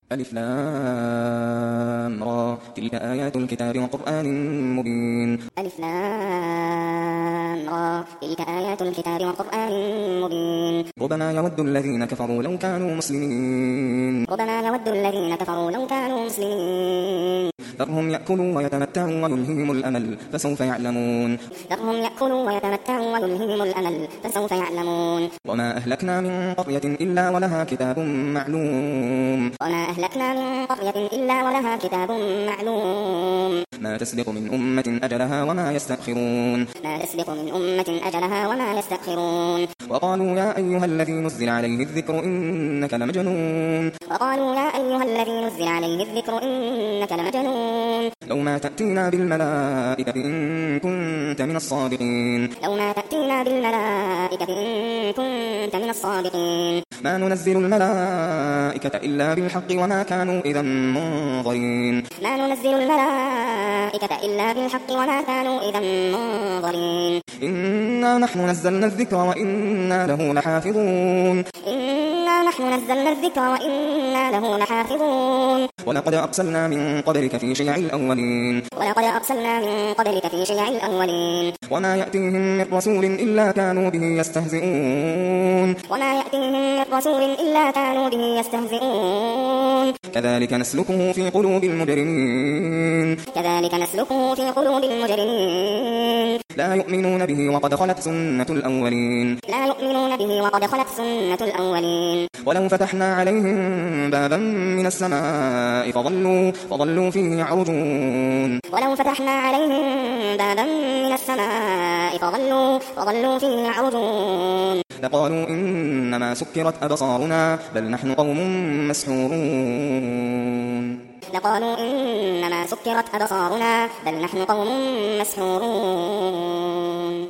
ألف لام را تلك آيات الكتاب وقرآن مبين ألف لام را تلك آيات الكتاب وقرآن مبين ربما يود الذين كفروا لو كانوا مسلمين ربما يود الذين كفروا لو كانوا مسلمين ذرهم يأكلوا ويتمتعوا ويلههم الأمل فسوف يعلمون ذرهم يأكلوا ويتمتعوا ويلههم الأمل فسوف يعلمون وما أهلكنا من قرية إلا ولها كتاب معلوم وما أهلكنا من قرية إلا ولها كتاب معلوم ما تسبق من أمة أجلها وما يستأخرون ما تسبق من أمة أجلها وما يستأخرون وقالوا يا أيها الذي نزل عليه الذكر إنك لمجنون وقالوا يا أيها الذي نزل عليه الذكر إنك لمجنون لو ما تأتينا بالملائكة إن كنت من الصادقين لو ما تأتينا بالملائكة إن كنت من الصادقين ما ننزل الملائكة إلا بالحق وما كانوا إذا منظرين ما ننزل الملائكة إلا بالحق وما كانوا إذا منظرين إنا نحن نزلنا الذكر وإنا له لحافظون إنا نحن نزلنا الذكر وإنا له لحافظون ولقد أرسلنا من قبلك في شيع الأولين ولقد أرسلنا من قبلك في شيع الأولين وما يأتيهم من رسول إلا كانوا به يستهزئون وما يأتيهم من رسول إلا كانوا به يستهزئون كذلك نسلكه في قلوب المجرمين كذلك نسلكه في قلوب المجرمين لا يؤمنون به وقد خلت سنة الأولين لا يؤمنون به وقد خلت سنة الأولين ولو فتحنا عليهم بابا من السماء فظلوا فيه يعرجون ولو فتحنا عليهم بابا من السماء فظلوا فيه يعرجون لقالوا إنما سكرت أبصارنا بل نحن قوم مسحورون لقالوا إنما سكرت أبصارنا بل نحن قوم مسحورون